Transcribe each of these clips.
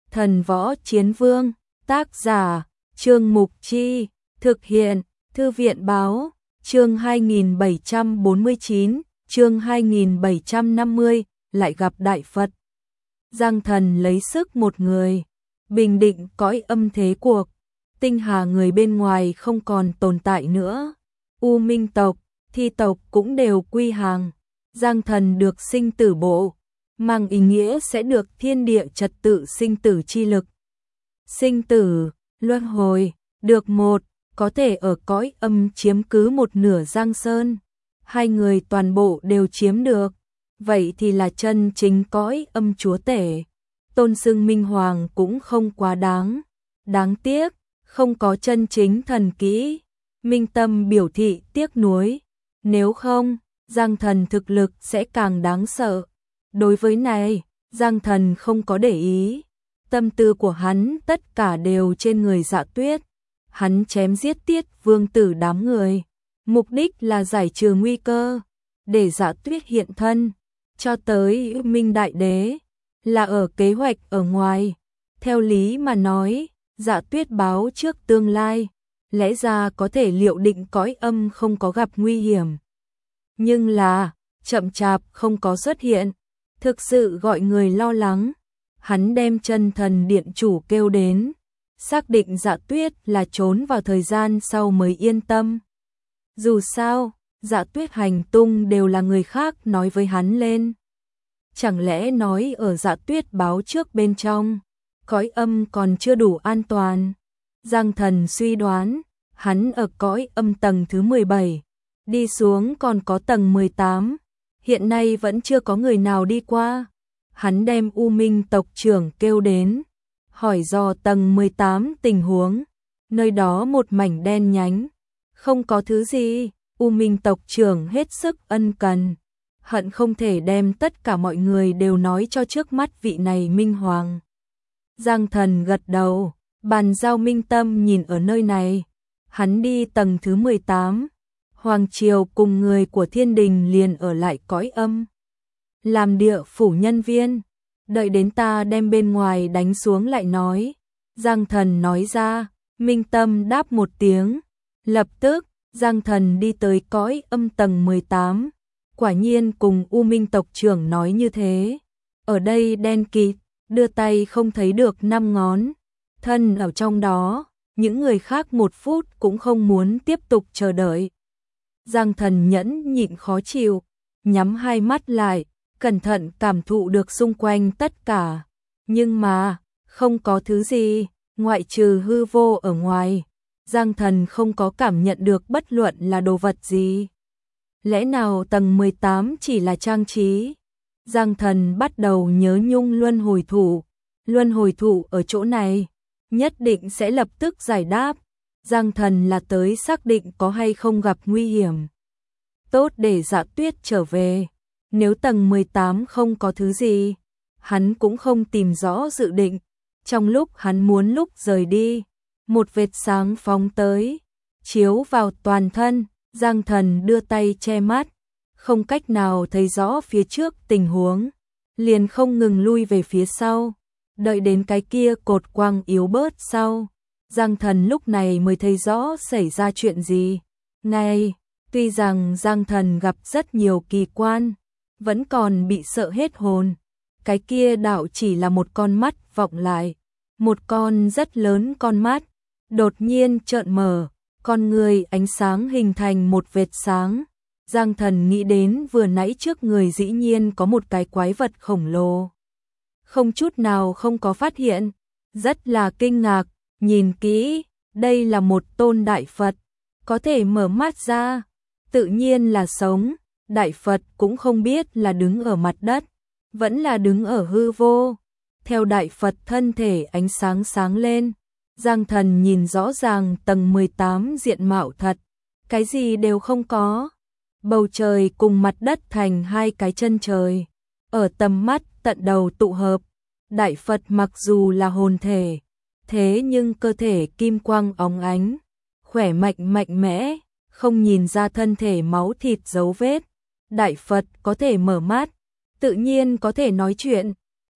Thần Võ Chiến Vương, tác giả, Trương Mục Chi, thực hiện, Thư viện Báo, chương 2749, chương 2750, lại gặp Đại Phật. Giang Thần lấy sức một người, bình định cõi âm thế cuộc, tinh hà người bên ngoài không còn tồn tại nữa. U Minh tộc, Thi tộc cũng đều quy hàng. Giang Thần được sinh tử bộ, mang ý nghĩa sẽ được thiên địa trật tự sinh tử chi lực. Sinh tử, luân hồi, được một, có thể ở cõi âm chiếm cứ một nửa Giang Sơn. Hai người toàn bộ đều chiếm được, vậy thì là chân chính cõi âm chúa tể. Tôn xưng Minh Hoàng cũng không quá đáng. Đáng tiếc, không có chân chính thần kỹ. Minh Tâm biểu thị tiếc nuối. Nếu không, Giang Thần thực lực sẽ càng đáng sợ. Đối với này, Giang Thần không có để ý. Tâm tư của hắn tất cả đều trên người Dạ Tuyết. Hắn chém giết Tiết Vương tử đám người. Mục đích là giải trừ nguy cơ, để Dạ Tuyết hiện thân. Cho tới Minh Đại Đế, là ở kế hoạch ở ngoài. Theo lý mà nói, Dạ Tuyết báo trước tương lai, lẽ ra có thể liệu định cõi âm không có gặp nguy hiểm. Nhưng là, chậm chạp không có xuất hiện, thực sự gọi người lo lắng. Hắn đem Chân Thần Điện chủ kêu đến, xác định Dạ Tuyết là trốn vào thời gian sau mới yên tâm. Dù sao, Dạ Tuyết hành tung đều là người khác nói với hắn lên. Chẳng lẽ nói ở Dạ Tuyết báo trước bên trong, cõi âm còn chưa đủ an toàn? Giang Thần suy đoán, hắn ở cõi âm tầng thứ 17, đi xuống còn có tầng 18, hiện nay vẫn chưa có người nào đi qua. Hắn đem U Minh tộc trưởng kêu đến, hỏi dò tầng 18 tình huống, nơi đó một mảnh đen nhánh, không có thứ gì. U Minh tộc trưởng hết sức ân cần, hận không thể đem tất cả mọi người đều nói cho trước mắt vị này Minh Hoàng. Giang Thần gật đầu, bàn giao Minh Tâm nhìn ở nơi này. Hắn đi tầng thứ 18, Hoàng Triều cùng người của Thiên Đình liền ở lại cõi âm, làm địa phủ nhân viên, đợi đến ta đem bên ngoài đánh xuống lại nói. Giang Thần nói ra. Minh Tâm đáp một tiếng, lập tức Giang Thần đi tới cõi âm tầng 18, quả nhiên cùng U Minh tộc trưởng nói như thế. Ở đây đen kịt, đưa tay không thấy được 5 ngón, thân ở trong đó, những người khác 1 phút cũng không muốn tiếp tục chờ đợi. Giang Thần nhẫn nhịn khó chịu, nhắm hai mắt lại, cẩn thận cảm thụ được xung quanh tất cả, nhưng mà không có thứ gì, ngoại trừ hư vô ở ngoài. Giang Thần không có cảm nhận được bất luận là đồ vật gì. Lẽ nào tầng 18 chỉ là trang trí? Giang Thần bắt đầu nhớ nhung luân hồi thủ. Luân hồi thủ ở chỗ này, nhất định sẽ lập tức giải đáp. Giang Thần là tới xác định có hay không gặp nguy hiểm. Tốt để Dạ Tuyết trở về. Nếu tầng 18 không có thứ gì, hắn cũng không tìm rõ dự định. Trong lúc hắn muốn lúc rời đi, một vệt sáng phóng tới, chiếu vào toàn thân. Giang Thần đưa tay che mắt, không cách nào thấy rõ phía trước tình huống, liền không ngừng lui về phía sau, đợi đến cái kia cột quang yếu bớt sau. Giang Thần lúc này mới thấy rõ xảy ra chuyện gì. Này, tuy rằng Giang Thần gặp rất nhiều kỳ quan, vẫn còn bị sợ hết hồn. Cái kia đạo chỉ là một con mắt vọng lại, một con rất lớn con mắt, đột nhiên trợn mở, con người ánh sáng hình thành một vệt sáng. Giang Thần nghĩ đến vừa nãy trước người dĩ nhiên có một cái quái vật khổng lồ. Không chút nào không có phát hiện, rất là kinh ngạc, nhìn kỹ, đây là một tôn Đại Phật, có thể mở mắt ra, tự nhiên là sống. Đại Phật cũng không biết là đứng ở mặt đất, vẫn là đứng ở hư vô. Theo Đại Phật thân thể ánh sáng sáng lên, Giang Thần nhìn rõ ràng tầng 18 diện mạo thật, cái gì đều không có. Bầu trời cùng mặt đất thành hai cái chân trời, ở tầm mắt tận đầu tụ hợp. Đại Phật mặc dù là hồn thể, thế nhưng cơ thể kim quang óng ánh, khỏe mạnh mạnh mẽ, không nhìn ra thân thể máu thịt dấu vết. Đại Phật có thể mở mắt, tự nhiên có thể nói chuyện.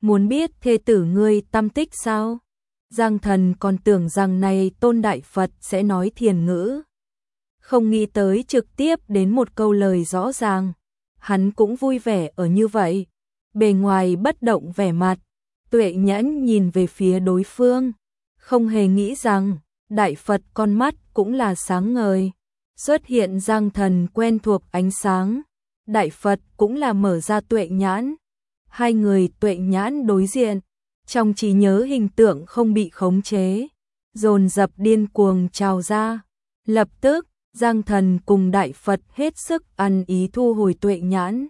Muốn biết thê tử ngươi tâm tích sao? Giang Thần còn tưởng rằng này Tôn Đại Phật sẽ nói thiền ngữ. Không nghĩ tới trực tiếp đến một câu lời rõ ràng. Hắn cũng vui vẻ ở như vậy. Bề ngoài bất động vẻ mặt. Tuệ Nhãn nhìn về phía đối phương. Không hề nghĩ rằng Đại Phật con mắt cũng là sáng ngời. Xuất hiện Giang Thần quen thuộc ánh sáng. Đại Phật cũng là mở ra Tuệ Nhãn. Hai người Tuệ Nhãn đối diện. Trong trí nhớ hình tượng không bị khống chế. Dồn dập điên cuồng trào ra. Lập tức, Giang Thần cùng Đại Phật hết sức ăn ý thu hồi Tuệ Nhãn.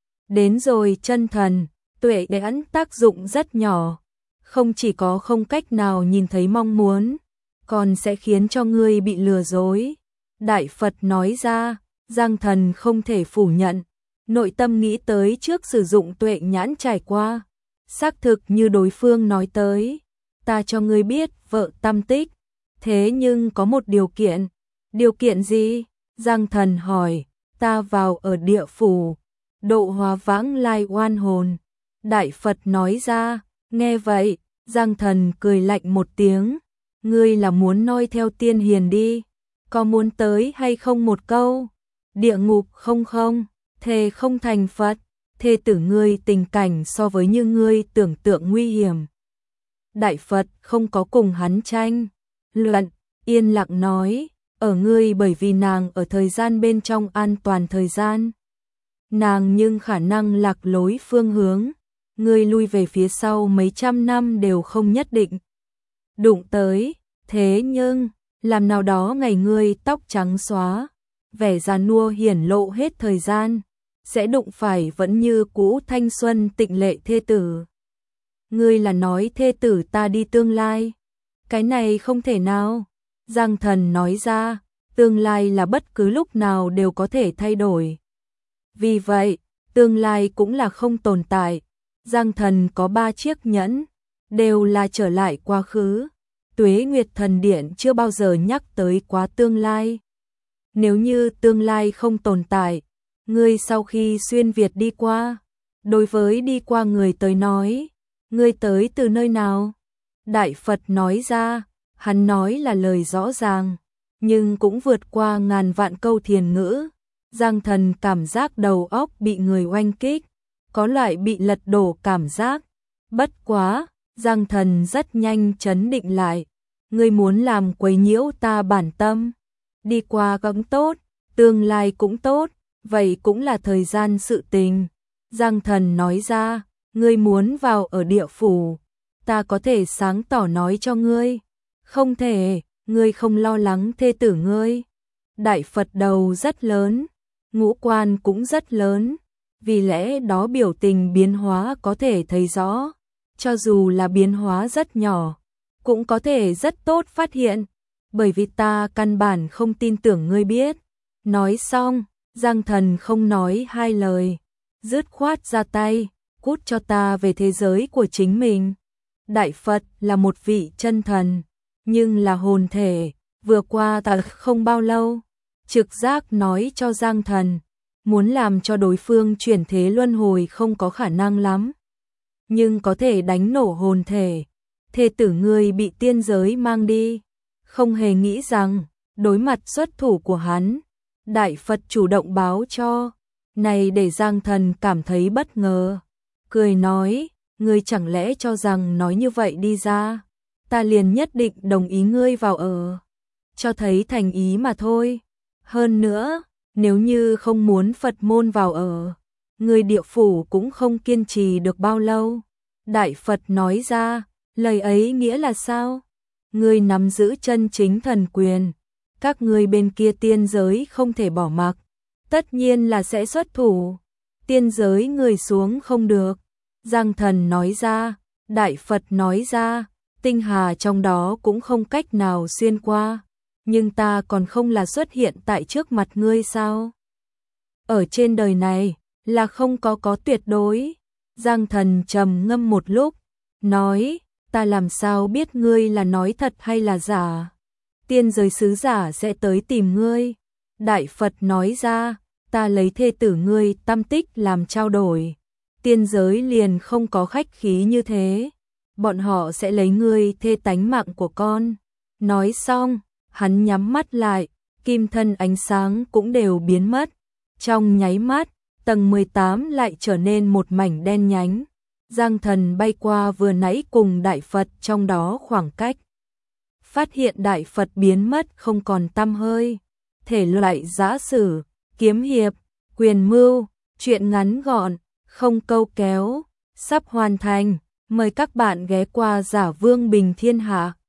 Đến rồi chân thần, Tuệ Nhãn tác dụng rất nhỏ. Không chỉ có không cách nào nhìn thấy mong muốn, còn sẽ khiến cho ngươi bị lừa dối. Đại Phật nói ra, Giang Thần không thể phủ nhận. Nội tâm nghĩ tới trước sử dụng Tuệ Nhãn trải qua. Xác thực như đối phương nói tới. Ta cho ngươi biết vợ tâm tích. Thế nhưng có một điều kiện. Điều kiện gì? Giang Thần hỏi. Ta vào ở địa phủ. Độ hóa vãng lai oan hồn. Đại Phật nói ra. Nghe vậy, Giang Thần cười lạnh một tiếng. Ngươi là muốn noi theo tiên hiền đi. Có muốn tới hay không một câu? Địa ngục không không. Thề không thành Phật. Thê tử ngươi tình cảnh so với như ngươi tưởng tượng nguy hiểm. Đại Phật không có cùng hắn tranh luận, yên lặng nói, ở ngươi bởi vì nàng ở thời gian bên trong an toàn thời gian. Nàng nhưng khả năng lạc lối phương hướng, ngươi lui về phía sau mấy trăm năm đều không nhất định. Đụng tới, thế nhưng, làm nào đó ngày ngươi tóc trắng xóa, vẻ già nua hiển lộ hết thời gian. Sẽ đụng phải vẫn như cũ thanh xuân tịnh lệ thê tử. Ngươi là nói thê tử ta đi tương lai. Cái này không thể nào. Giang Thần nói ra, tương lai là bất cứ lúc nào đều có thể thay đổi. Vì vậy, tương lai cũng là không tồn tại. Giang Thần có 3 chiếc nhẫn, đều là trở lại quá khứ. Tuế Nguyệt Thần Điện chưa bao giờ nhắc tới quá tương lai. Nếu như tương lai không tồn tại, ngươi sau khi xuyên Việt đi qua, đối với đi qua người tới nói, ngươi tới từ nơi nào? Đại Phật nói ra, hắn nói là lời rõ ràng, nhưng cũng vượt qua ngàn vạn câu thiền ngữ. Giang Thần cảm giác đầu óc bị người oanh kích, có loại bị lật đổ cảm giác. Bất quá, Giang Thần rất nhanh trấn định lại. Ngươi muốn làm quấy nhiễu ta bản tâm. Đi qua cũng tốt, tương lai cũng tốt. Vậy cũng là thời gian sự tình. Giang Thần nói ra, ngươi muốn vào ở địa phủ, ta có thể sáng tỏ nói cho ngươi. Không thể, ngươi không lo lắng thê tử ngươi. Đại Phật đầu rất lớn, ngũ quan cũng rất lớn, vì lẽ đó biểu tình biến hóa có thể thấy rõ. Cho dù là biến hóa rất nhỏ, cũng có thể rất tốt phát hiện, bởi vì ta căn bản không tin tưởng ngươi biết. Nói xong, Giang Thần không nói hai lời, dứt khoát ra tay, cút cho ta về thế giới của chính mình. Đại Phật là một vị chân thần, nhưng là hồn thể, vừa qua ta không bao lâu, trực giác nói cho Giang Thần, muốn làm cho đối phương chuyển thế luân hồi không có khả năng lắm, nhưng có thể đánh nổ hồn thể. Thê tử ngươi bị tiên giới mang đi, không hề nghĩ rằng, đối mặt xuất thủ của hắn, Đại Phật chủ động báo cho, này để Giang Thần cảm thấy bất ngờ, cười nói, ngươi chẳng lẽ cho rằng nói như vậy đi ra, ta liền nhất định đồng ý ngươi vào ở, cho thấy thành ý mà thôi. Hơn nữa, nếu như không muốn Phật môn vào ở, người địa phủ cũng không kiên trì được bao lâu. Đại Phật nói ra, lời ấy nghĩa là sao? Ngươi nắm giữ chân chính thần quyền, các ngươi bên kia tiên giới không thể bỏ mặc, tất nhiên là sẽ xuất thủ. Tiên giới người xuống không được. Giang Thần nói ra, Đại Phật nói ra, tinh hà trong đó cũng không cách nào xuyên qua, nhưng ta còn không là xuất hiện tại trước mặt ngươi sao? Ở trên đời này, là không có tuyệt đối. Giang Thần trầm ngâm một lúc, nói, ta làm sao biết ngươi là nói thật hay là giả? Tiên giới sứ giả sẽ tới tìm ngươi. Đại Phật nói ra, ta lấy thê tử ngươi tâm tích làm trao đổi. tiên giới liền không có khách khí như thế. Bọn họ sẽ lấy ngươi thê tánh mạng của con. Nói xong, hắn nhắm mắt lại, kim thân ánh sáng cũng đều biến mất. Trong nháy mắt, tầng 18 lại trở nên một mảnh đen nhánh. Giang Thần bay qua vừa nãy cùng Đại Phật trong đó khoảng cách. Phát hiện Đại Phật biến mất không còn tăm hơi. Thể loại giã sử, kiếm hiệp, quyền mưu, truyện ngắn gọn, không câu kéo, sắp hoàn thành. Mời các bạn ghé qua Giả Vương Bình Thiên Hạ.